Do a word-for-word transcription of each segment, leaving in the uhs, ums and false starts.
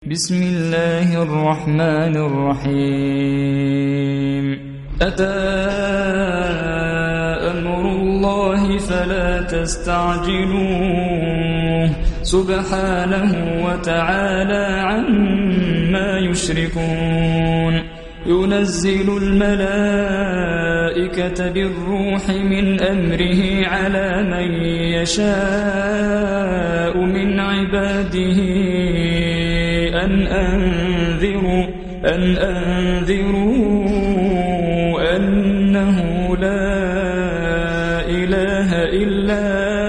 بسم الله الرحمن الرحيم أتى أمر الله فلا تستعجلوه سبحانه وتعالى عما يشركون ينزل الملائكة بالروح من أمره على من يشاء من عباده أن أنذروا أن أنذروا أنه لا إله إلا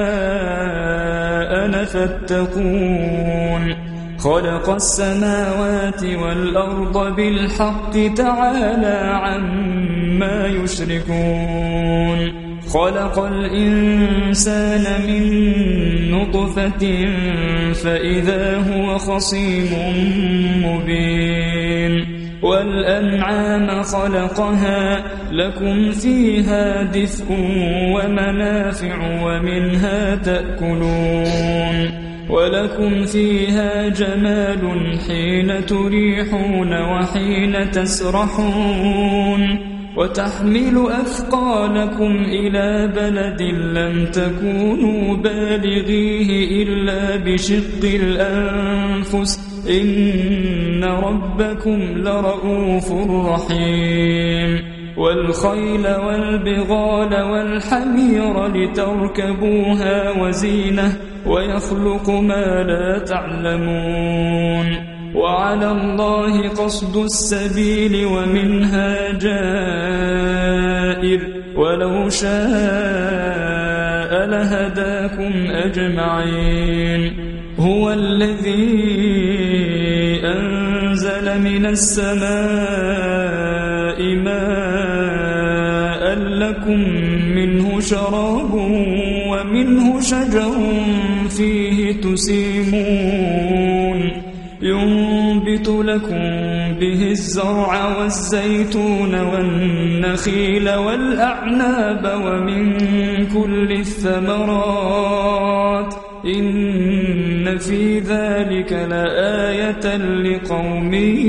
أنا فاتقون خلق السماوات والأرض بالحق تعالى عما يشركون خلق الإنسان من نطفة فإذا هو خصيم مبين والأنعام خلقها لكم فيها دفء ومنافع ومنها تأكلون ولكم فيها جمال حين تريحون وحين تسرحون وتحمل أثقالكم إلى بلد لم تكونوا بالغيه إلا بشق الأنفس إن ربكم لرؤوف رحيم والخيل والبغال والحمير لتركبوها وزينة ويخلق ما لا تعلمون وعلى الله قصد السبيل ومنها جائر ولو شاء لهداكم أجمعين هو الذي أنزل من السماء ماء لكم منه شراب ومنه شجر فيه تسيمون ينبت لكم به الزرع والزيتون والنخيل والأعناب ومن كل الثمرات إن في ذلك لآية لقوم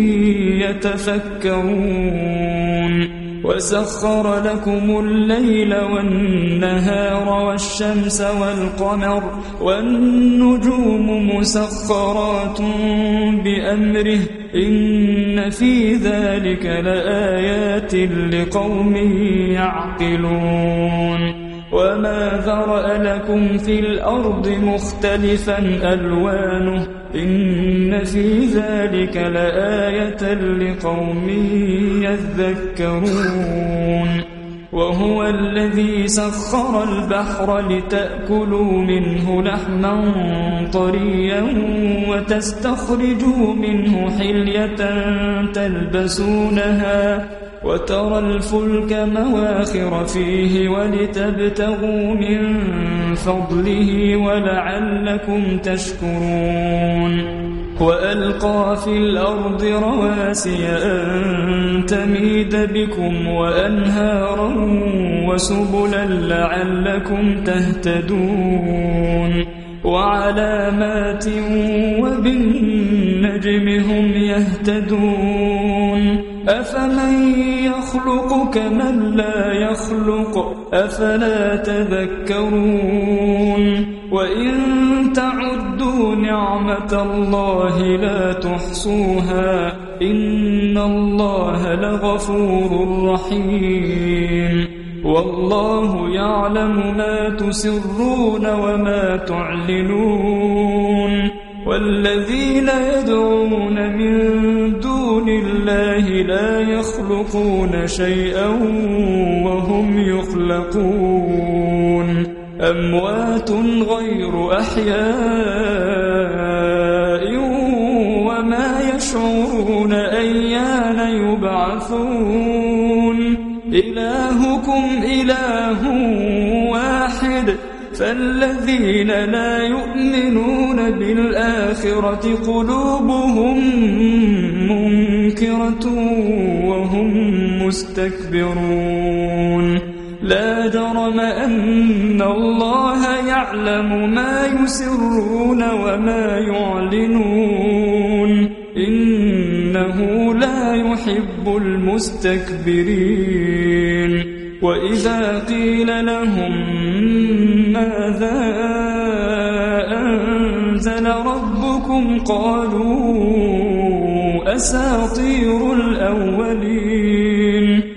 يتفكرون وسخر لكم الليل والنهار والشمس والقمر والنجوم مسخرات بأمره إن في ذلك لآيات لقوم يعقلون وما ذرأ لكم في الأرض مختلفا ألوانه إن في ذلك لآية لقوم يذكرون وهو الذي سخر البحر لتأكلوا منه لحما طريا وتستخرجوا منه حلية تلبسونها وترى الفلك مواخر فيه ولتبتغوا من فضله ولعلكم تشكرون وألقى في الأرض رواسي أن تميد بكم وأنهارا وسبلا لعلكم تهتدون وعلامات وبالنجم هم يهتدون أفمن يخلق كمن لا يخلق أفلا تذكرون وإن تعدوا نعمة الله لا تحصوها إن الله لغفور رحيم والله يعلم ما تسرون وما تعلنون والذين يدعون من دون الله لا يخلقون شيئا وهم يخلقون أموات غير أحياء وما يشعرون أيان يبعثون إلهكم إله واحد فالذين لا يؤمنون بالآخرة قلوبهم منكرة وهم مستكبرون لا جرم أن الله يعلم ما يسرون وما يعلنون يحب المستكبرين وإذا قيل لهم ماذا أنزل ربكم قالوا أساطير الأولين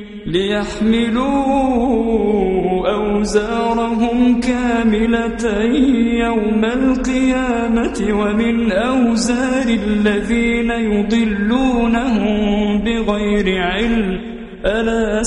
ليحملوا أوزارهم كاملة يوم القيامة ومن أوزار الذين يضلونهم بغير علم ألا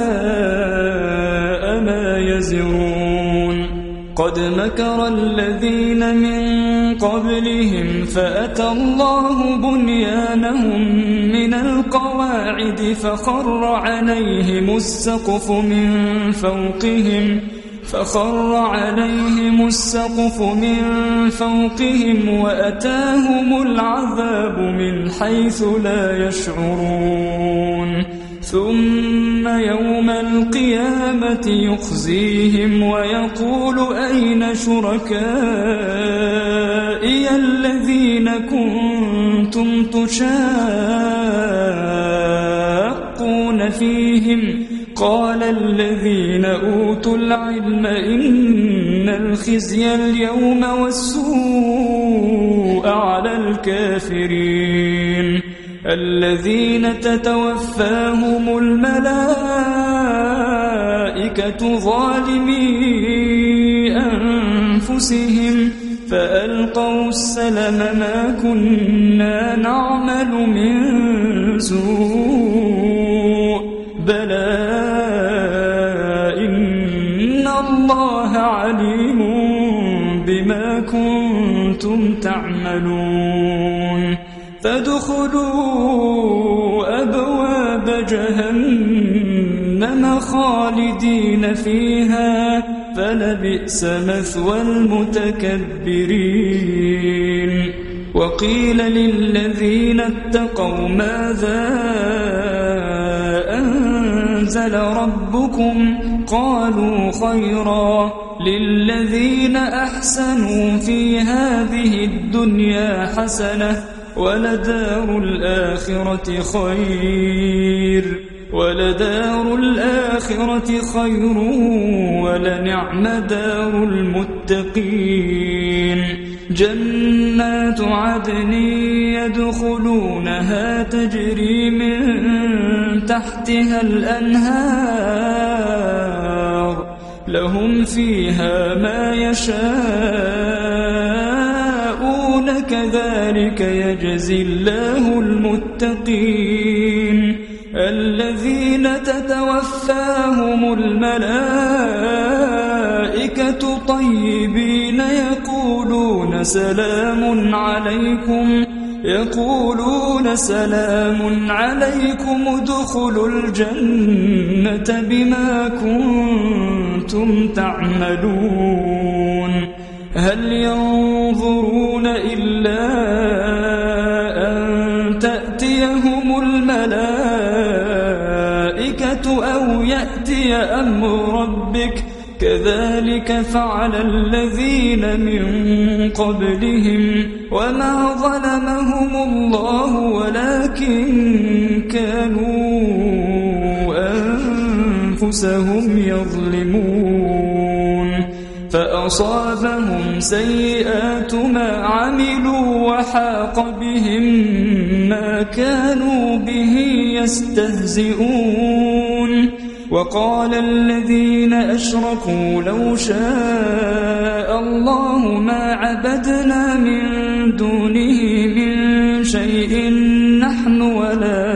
ساء ما يزرون قد مكر الذين من قبلهم فأتى الله بنيانهم من القواعد فخر عليهم السقف من فوقهم فخر عليهم السقف من فوقهم وأتاهم العذاب من حيث لا يشعرون ثم يوم القيامة يخزيهم ويقول أين شركائي الذين كنتم تشاقون فيهم قال الذين أوتوا العلم إن الخزي اليوم والسوء على الكافرين الذين تتوفاهم الملائكة ظالمي أنفسهم فألقوا السلم ما كنا نعمل من سوء بلى إن الله عليم بما كنتم تعملون فادخلوا أبواب جهنم خالدين فيها فلبئس مثوى المتكبرين وقيل للذين اتقوا ماذا أنزل ربكم قالوا خيرا للذين أحسنوا في هذه الدنيا حسنة ولدار الآخرة خير ولدار الآخرة خير ولنعم دار المتقين جنات عدن يدخلونها تجري من تحتها الأنهار لهم فيها ما يشاءون كذلك يجزي الله المتقين الذين تتوفاهم الملائكة طيبين يقولون سلام عليكم يقولون سلام عليكم ادخلوا الجنة بما كنتم تعملون هل ينظرون إلا أن تأتيهم الملائكة أو يأتي أمر ربك كذلك فعل الذين من قبلهم وما ظلمهم الله ولكن كانوا أنفسهم يظلمون فأصابهم سيئات ما عملوا وحاق بهم ما كانوا به يستهزئون وقال الذين أشركوا لو شاء الله ما عبدنا من دونه من شيء نحن ولا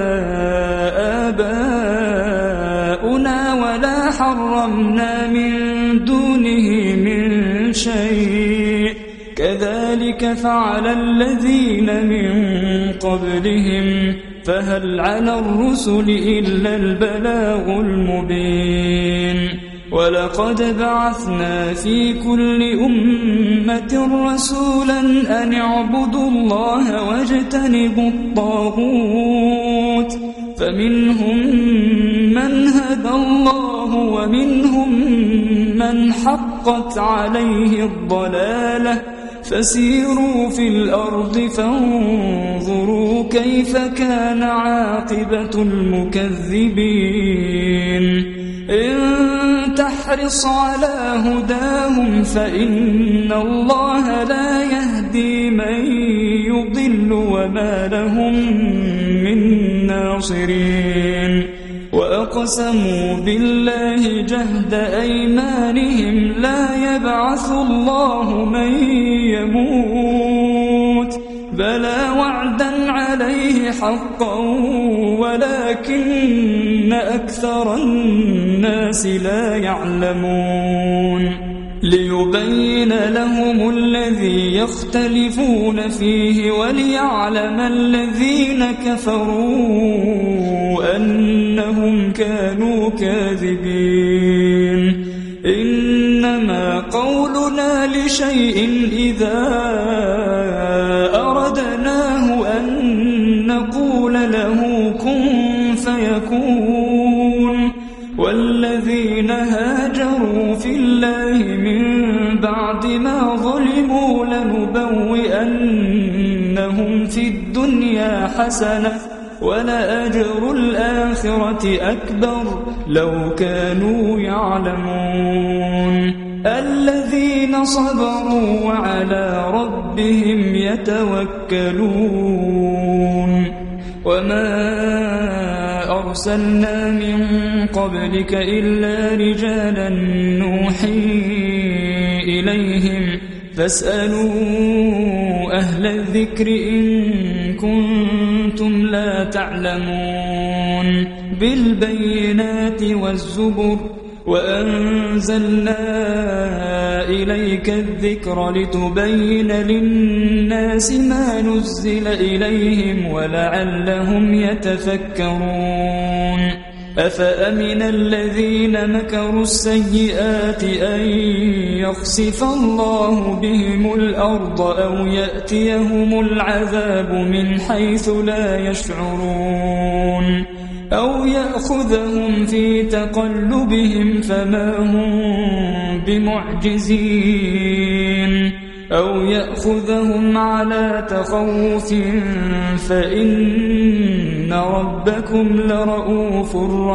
آباؤنا ولا حرمنا من دونه من شيء كذلك فعل الذين من قبلهم فهل على الرسل إلا البلاغ المبين ولقد بعثنا في كل أمة رسولا أن اعبدوا الله واجتنبوا الطاغوت فمنهم من هدى الله ومنهم من حقت عليه الضلالة فسيروا في الأرض فانظروا كيف كان عاقبة المكذبين إن تحرص على هداهم فإن الله لا يهدي من يضل وما لهم من ناصرين وأقسموا بالله جهد أيمانهم لا يبعث الله من يموت بلى وعدا عليه حقا ولكن أكثر الناس لا يعلمون ليبين لهم الذي يختلفون فيه وليعلم الذين كفروا أنهم كانوا كاذبين إنما قولنا لشيء إذا أردناه أن نقول له كن فيكون والذين هاجروا في الله من بعد ما ظلموا لنبوئنهم في الدنيا حسنة ولأجر الآخرة أكبر لو كانوا يعلمون الذين صبروا وعلى ربهم يتوكلون وما أرسلنا من قبلك إلا رجالا نوحي إليهم فاسألوا أهل الذكر إن كنتم لا تعلمون بالبينات والزبر وأنزلنا إليك الذكر لتبين للناس ما نزل إليهم ولعلهم يتفكرون أفأمن الذين مكروا السيئات أن يخسف الله بهم الأرض أو يأتيهم العذاب من حيث لا يشعرون أو يأخذهم في تقلبهم فما هم بمعجزين أو يأخذهم على تخوف فإن ربكم لرؤوف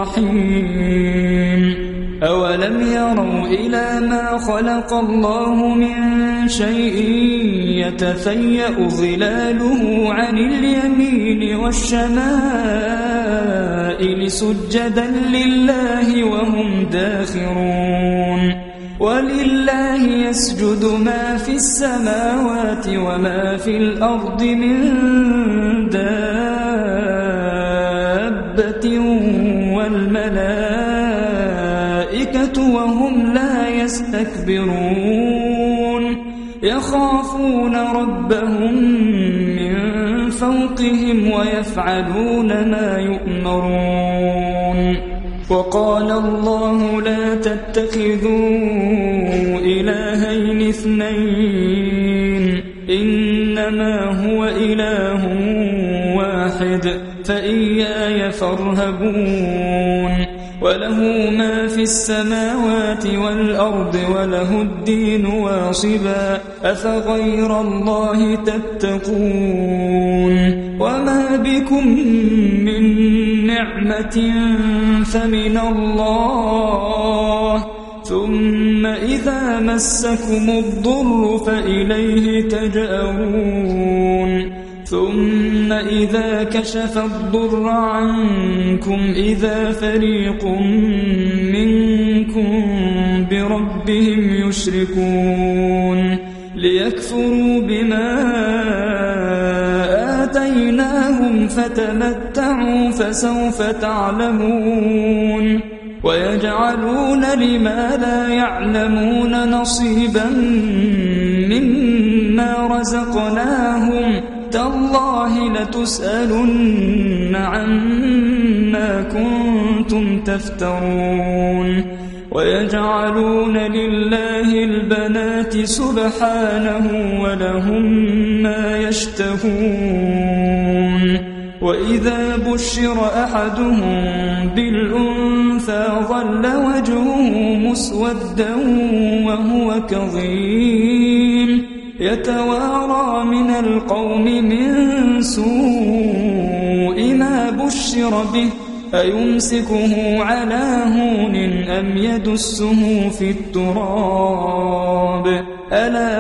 رحيم أولم يروا إلى ما خلق الله من شيء يتفيأ ظلاله عن اليمين والشمائل سجدا لله وهم داخرون ولله يسجد ما في السماوات وما في الأرض من دابة والملائكة وهم لا يستكبرون يخافون ربهم من فوقهم ويفعلون ما يؤمرون وقال الله لا تتخذوا إلهين اثنين إنما هو إله واحد فإياي فارهبون وله ما في السماوات والأرض وله الدين واصبا أفغير الله تتقون وما بكم من نعمة فمن الله ثم إذا مسكم الضر فإليه تجأرون ثم إذا كشف الضر عنكم إذا فريق منكم بربهم يشركون ليكفروا بما آتيناهم فتمتعوا فسوف تعلمون ويجعلون لما لا يعلمون نصيبا مما رزقناهم تالله لتسألن عما كنتم تفترون ويجعلون لله البنات سبحانه ولهم ما يشتهون وإذا بشر أحدهم بالأنثى ظل وجهه مسودا وهو كظيم يتوارى من القوم من سوء ما بشر به أيمسكه على هون أم يدسه في التراب ألا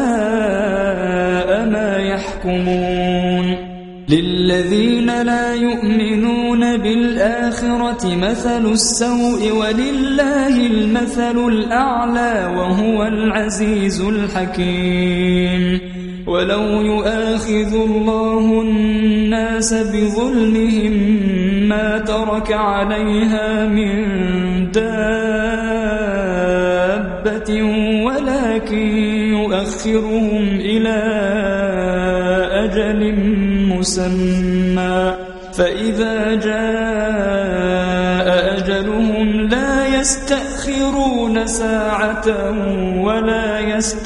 ساء ما يحكمون للذين لا يؤمنون بالآخرة مثل السوء ولله المثل الأعلى وهو العزيز الحكيم ولو يؤاخذ الله الناس بظلمهم ما ترك عليها من دابة ولكن يؤخرهم إلى أجل مسمى فإذا جاء أجلهم لا يستأخرون ساعة ولا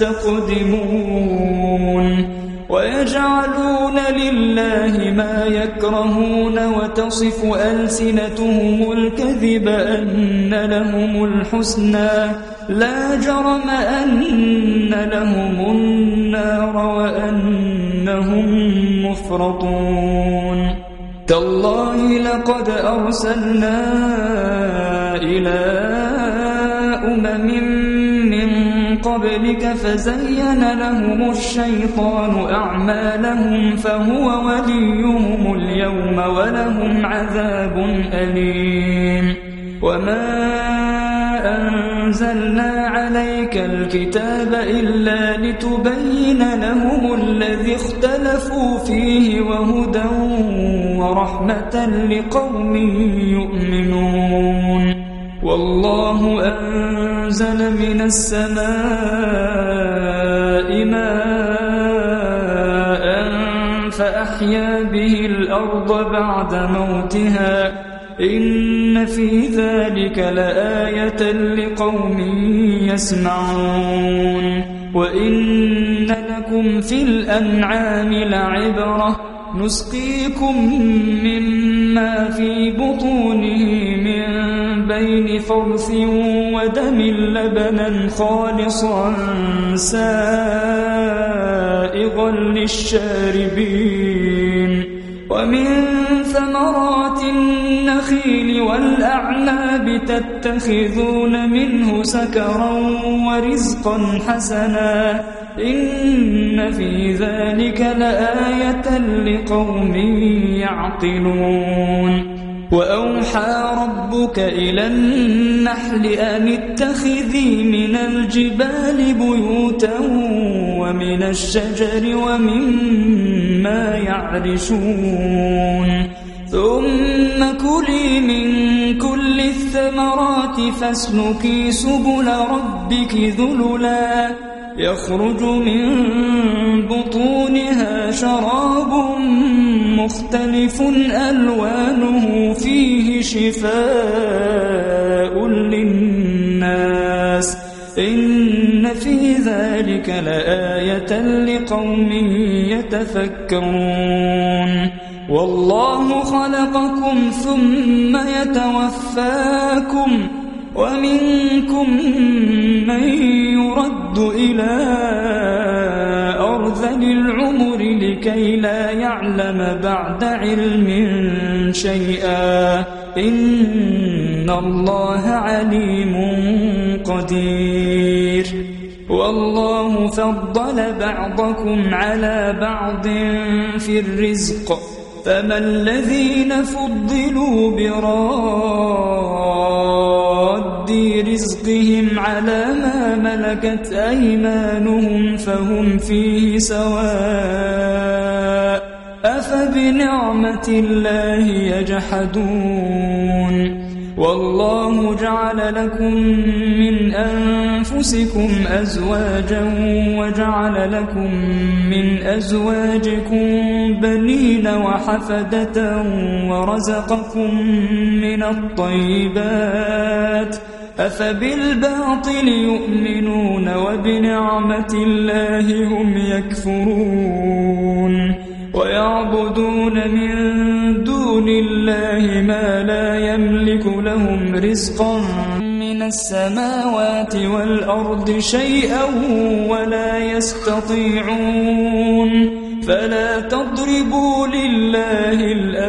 يستقدمون ويجعلون لله ما يكرهون وتصف ألسنتهم الكذب أن لهم الحسنى لا جرم أن لهم النار وأنهم مفرطون تالله لقد أرسلنا إلى أمم من قبلك فزين لهم الشيطان أعمالهم فهو وليهم اليوم ولهم عذاب أليم وما أنزلنا عليك الكتاب إلا لتبين لهم الذي اختلفوا فيه وهدى ورحمة لقوم يؤمنون والله أنزل من السماء ماء فأحيا به الأرض بعد موتها إن في ذلك لآية لقوم يسمعون وإن لكم في الأنعام لعبرة نسقيكم مما في بطونه من بين فرث ودم لبنا خالصا سائغا للشاربين ومن ثمرات النخيل والأعناب تتخذون منه سكرا ورزقا حسنا إن في ذلك لآية لقوم يعقلون وأوحى ربك إلى النحل أن اتخذي من الجبال بيوتا ومن الشجر ومما يعرشون ثم كلي من كل الثمرات فاسلكي سبل ربك ذللا يخرج من بطونها شراب مختلف ألوانه فيه شفاء للناس إن في ذلك لآية لقوم يتفكرون والله خلقكم ثم يتوفاكم ومنكم من يرد إلى أرذل العمر لكي لا يعلم بعد علم شيئا إن الله عليم قدير والله فضل بعضكم على بعض في الرزق فما الذين فضلوا براد رزقهم على ما ملكت أيمانهم فهم فيه سواء أفبنعمة الله يجحدون والله جعل لكم من أنفسكم أزواجا وجعل لكم من أزواجكم بنين وحفدة ورزقكم من الطيبات أفبالباطل يؤمنون وبنعمة الله هم يكفرون ويعبدون من دون الله ما لا يملك لهم رزقا من من السماوات والأرض شيئا ولا يستطيعون فلا تضربوا لله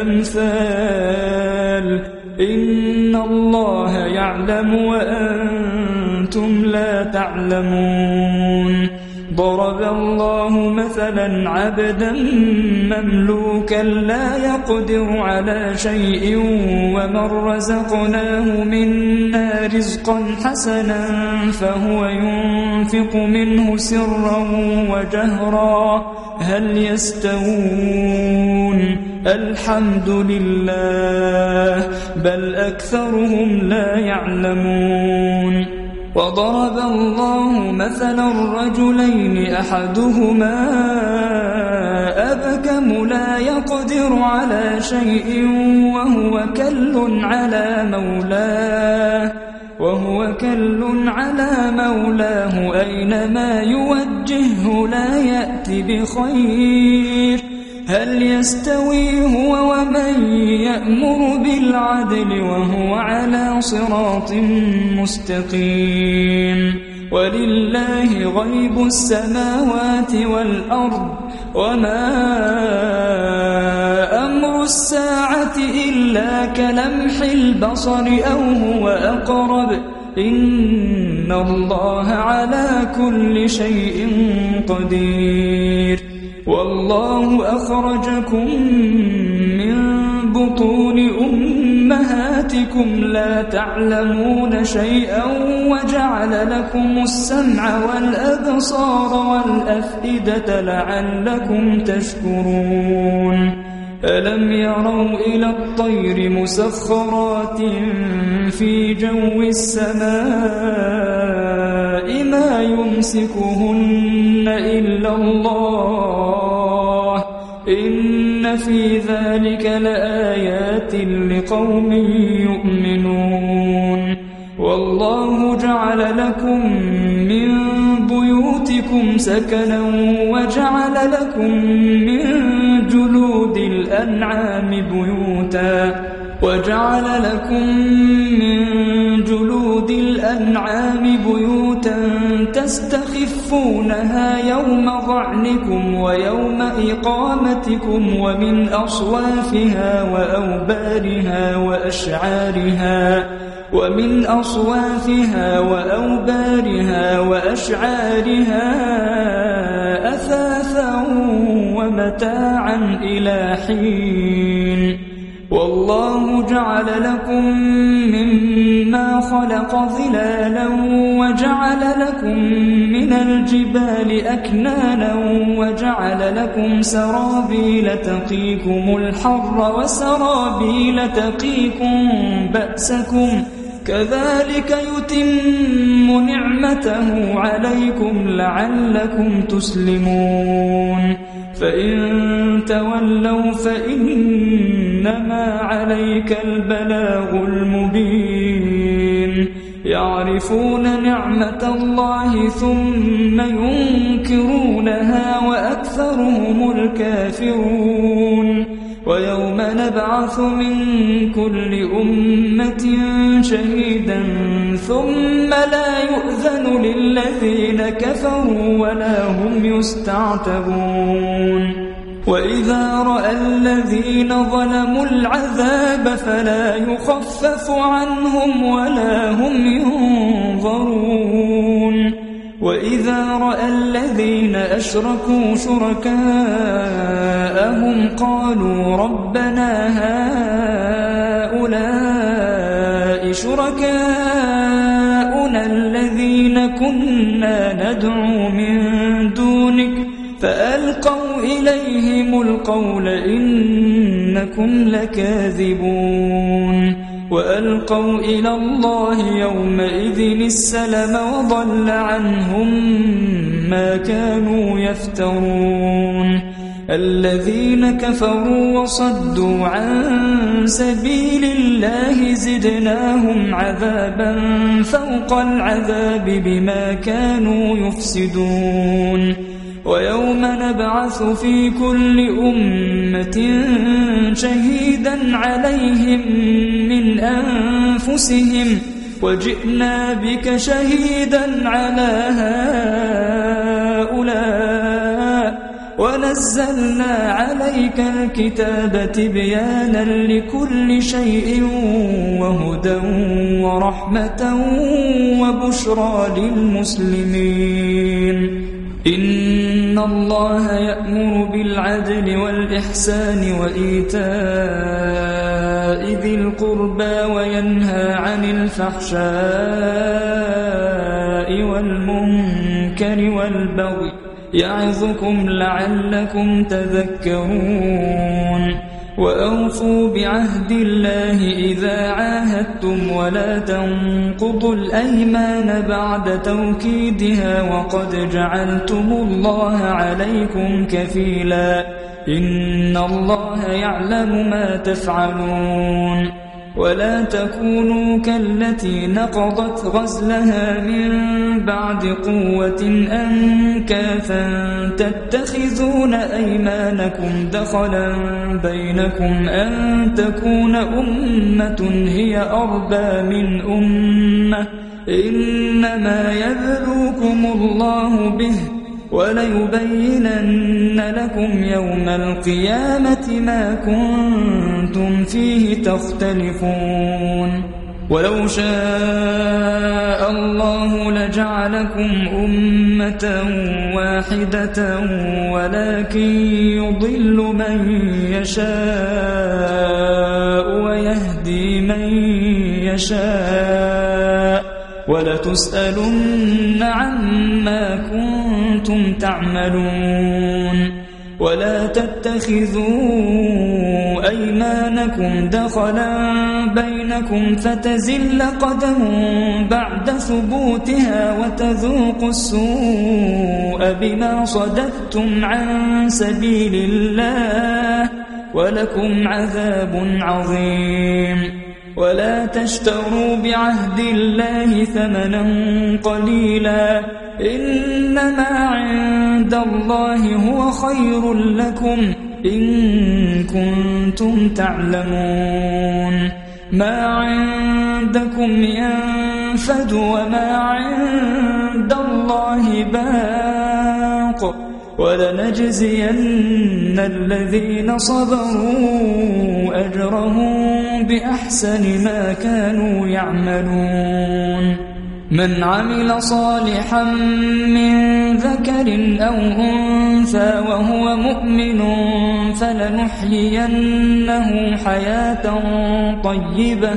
الأمثال إن الله يعلم وأنتم لا تعلمون ضرب الله مثلا عبدا مملوكا لا يقدر على شيء ومن رزقناه منا رزقا حسنا فهو ينفق منه سرا وجهرا هل يستوون الحمد لله بل أكثرهم لا يعلمون وضرب الله مثلا رجلين أحدهما أبكم لا يقدر على شيء وهو كل على مولاه وهو كل على مولاه أينما يوجهه لا يأتي بخير هل يستوي هو ومن يأمر بالعدل وهو على صراط مستقيم ولله غيب السماوات والأرض وما أمر الساعة إلا كلمح البصر أو هو أقرب إن الله على كل شيء قدير والله أخرجكم من بطون أمهاتكم لا تعلمون شيئا وجعل لكم السمع والأبصار والأفئدة لعلكم تشكرون ألم يروا إلى الطير مسخرات في جو السماء ما يمسكهن إلا الله إن في ذلك لآيات لقوم يؤمنون والله جعل لكم من بيوتكم سكنا وجعل لكم من جلود الأنعام بيوتا وجعل لكم من جلود الأنعام بيوتا تستخفونها يوم ظعنكم ويوم إقامتكم ومن أصوافها وأوبارها وأشعارها ومن أصوافها وأوبارها وأشعارها أثاثا ومتاعا إلى حين والله جعل لكم مما خلق ظلالا وجعل لكم من الجبال أكنانا وجعل لكم سرابيل تقيكم الحر وسرابيل تقيكم بأسكم كذلك يتم نعمته عليكم لعلكم تسلمون فإن تولوا فإنما عليك البلاغ المبين يعرفون نعمة الله ثم ينكرونها وأكثرهم الكافرون ويوم نبعث من كل أمة شهيدا ثم لا يؤذن للذين كفروا ولا هم يستعتبون وإذا رأى الذين ظلموا العذاب فلا يخفف عنهم ولا هم ينظرون وإذا رأى الذين أشركوا شركاءهم قالوا ربنا هؤلاء شركاؤنا الذين كنا ندعو من دونك فألقوا إليهم القول إنكم لكاذبون وألقوا إلى الله يومئذ السلم وضل عنهم ما كانوا يفترون الذين كفروا وصدوا عن سبيل الله زدناهم عذابا فوق العذاب بما كانوا يفسدون ويوم نبعث في كل أمة شهيدا عليهم من أنفسهم وجئنا بك شهيدا على هؤلاء ونزلنا عليك الكتاب تبيانا لكل شيء وهدى ورحمة وبشرى للمسلمين إن الله يأمر بالعدل والإحسان وإيتاء ذي القربى وينهى عن الفحشاء والمنكر والبغي يعظكم لعلكم تذكرون وأوفوا بعهد الله إذا عاهدتم ولا تنقضوا الأيمان بعد توكيدها وقد جعلتم الله عليكم كفيلا إن الله يعلم ما تفعلون ولا تكونوا كالتي نقضت غزلها من بعد قوة أنكاثا تتخذون أيمانكم دخلا بينكم أن تكون أمة هي أربى من أمة إنما يبلوكم الله به وليبينن لكم يوم القيامة ما كنتم فيه تختلفون ولو شاء الله لجعلكم أمة واحدة ولكن يضل من يشاء ويهدي من يشاء ولتسألن عما كنتم تعملون ولا تتخذوا أيمانكم دخلا بينكم فتزل قدم بعد ثبوتها وتذوقوا السوء بما صددتم عن سبيل الله ولكم عذاب عظيم ولا تشتروا بعهد الله ثمنا قليلا إنما عند الله هو خير لكم إن كنتم تعلمون ما عندكم ينفد وما عند الله باق ولنجزين الذين صبروا أجرهم بأحسن ما كانوا يعملون من عمل صالحا من ذكر أو أنثى وهو مؤمن فلنحيينه حياة طيبة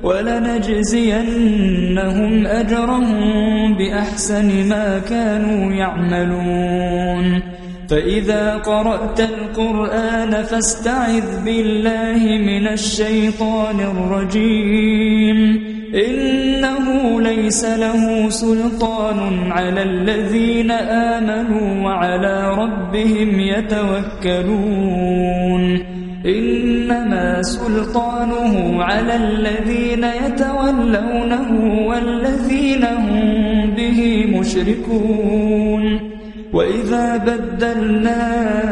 ولنجزينهم أجرهم بأحسن ما كانوا يعملون فإذا قرأت القرآن فاستعذ بالله من الشيطان الرجيم إنه ليس له سلطان على الذين آمنوا وعلى ربهم يتوكلون إنما سلطانه على الذين يتولونه والذين هم به مشركون وإذا بدلنا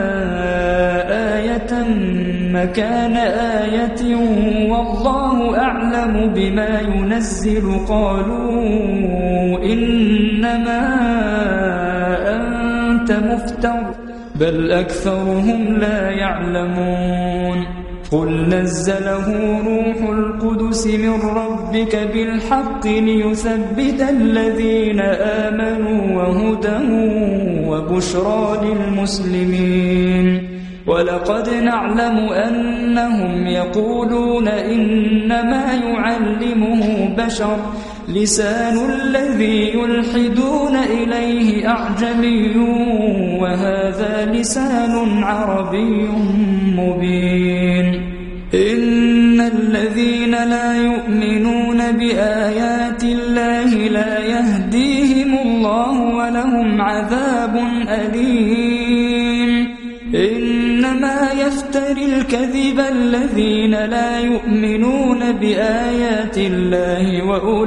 آية مكان آية والله أعلم بما ينزل قالوا إنما أنت مفتر بل أكثرهم لا يعلمون قل نزله روح القدس من ربك بالحق ليثبت الذين آمنوا وهدى وبشرى للمسلمين ولقد نعلم أنهم يقولون إنما يعلمه بشر لسان الذي يلحدون إليه أعجمي وهذا لسان عربي مبين إن الذين لا يؤمنون بآيات الله لا يهديهم الله ولهم عذاب أليم إنما يفتري الكذب الذين لا يؤمنون بآيات الله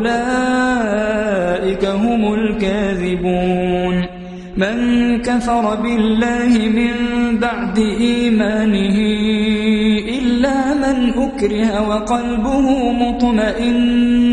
وأولئك هم الكاذبون من كفر بالله من بعد إيمانه إلا من أكره وقلبه مطمئن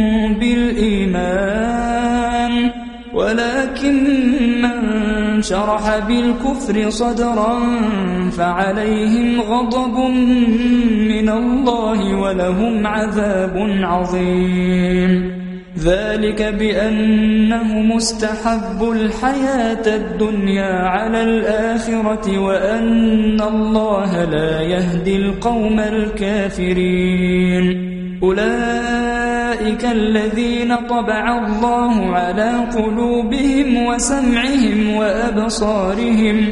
بالإيمان ولكن من شرح بالكفر صدرا فعليهم غضب من الله ولهم عذاب عظيم ذلك بأنه مستحب الحياة الدنيا على الآخرة وأن الله لا يهدي القوم الكافرين أولئك الذين طبع الله على قلوبهم وسمعهم وأبصارهم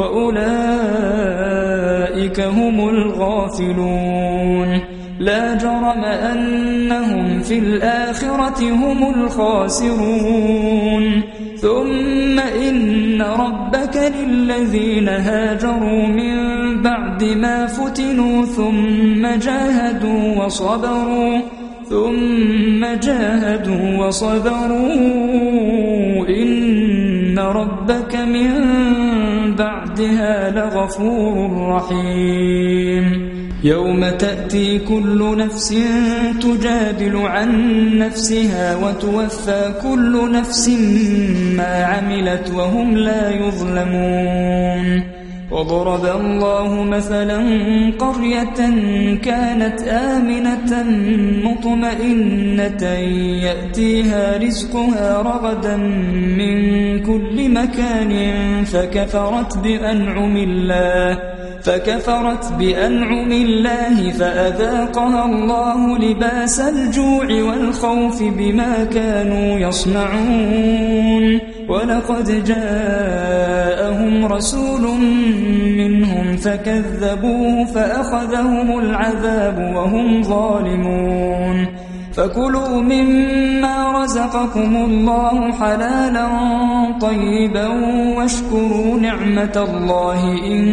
وأولئك هم الغافلون لا جرم أنهم في الآخرة هم الخاسرون ثم إن ربك للذين هاجروا من بعد ما فتنوا ثم جاهدوا وصبروا ثم جاهدوا وصبروا إن ربك من بعدها لغفور رحيم يوم تأتي كل نفس تجادل عن نفسها وتوفى كل نفس ما عملت وهم لا يظلمون وضرب الله مثلا قرية كانت آمنة مطمئنة يأتيها رزقها رغدا من كل مكان فكفرت بأنعم الله فكفرت بأنعم الله فأذاقها الله لباس الجوع والخوف بما كانوا يصنعون ولقد جاءهم رسول منهم فكذبوه فأخذهم العذاب وهم ظالمون فكلوا مما رزقكم الله حلالا طيبا واشكروا نعمة الله إن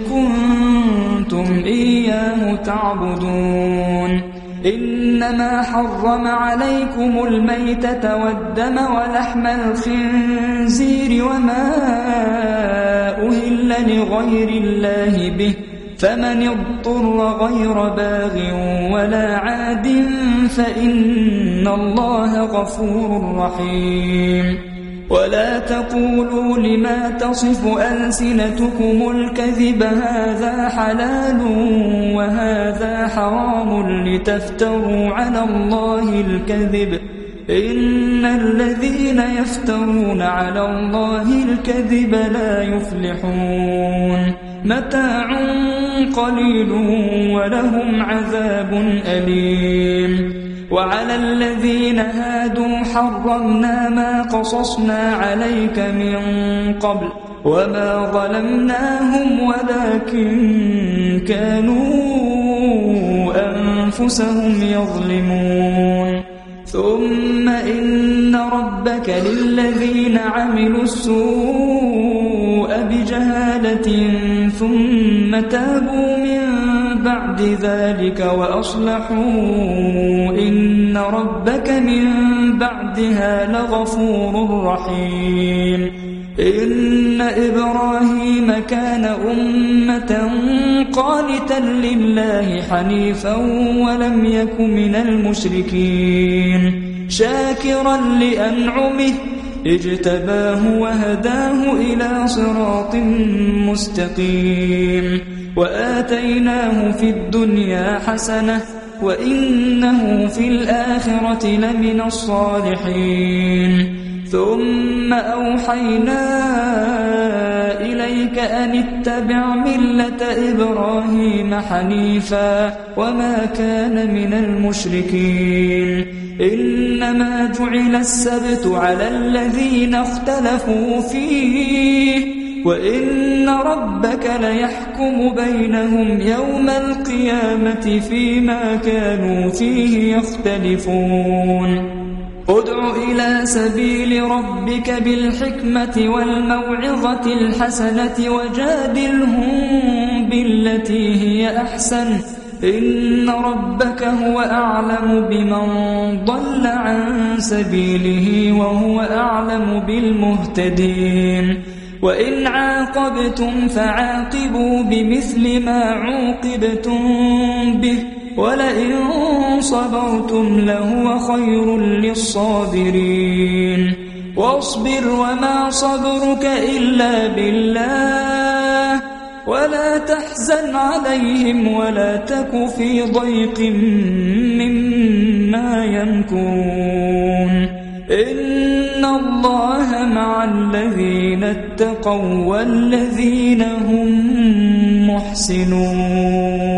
كنتم إياه تعبدون إنما حرم عليكم الميتة والدم ولحم الخنزير وما أهل لغير الله به فمن اضطر غير باغ ولا عاد فإن الله غفور رحيم ولا تقولوا لما تصف ألسنتكم الكذب هذا حلال وهذا حرام لتفتروا على الله الكذب إن الذين يفترون على الله الكذب لا يفلحون متاع قليل ولهم عذاب أليم وعلى الذين هادوا حرمنا ما قصصنا عليك من قبل وما ظلمناهم ولكن كانوا أنفسهم يظلمون ثم إن ربك للذين عملوا السوء بجهالة ثم تابوا من بعد ذلك وأصلحوا إن ربك من بعدها لغفور رحيم إن إبراهيم كان أمة قانتا لله حنيفا ولم يك من المشركين شاكرا لأنعمه اجتباه وهداه إلى صراط مستقيم وآتيناه في الدنيا حسنة وإنه في الآخرة لمن الصالحين ثم أوحينا إليك أن اتبع ملة إبراهيم حنيفا وما كان من المشركين إنما جعل السبت على الذين اختلفوا فيه وإن ربك ليحكم بينهم يوم القيامة فيما كانوا فيه يختلفون ادع إلى سبيل ربك بالحكمة والموعظة الحسنة وجادلهم بالتي هي أحسن إن ربك هو أعلم بمن ضل عن سبيله وهو أعلم بالمهتدين وإن عاقبتم فعاقبوا بمثل ما عوقبتم به ولئن صبرتم لهو خير للصابرين واصبر وما صبرك إلا بالله ولا تحزن عليهم ولا تك في ضيق مما يمكرون إن الله مع الذين اتقوا والذين هم محسنون.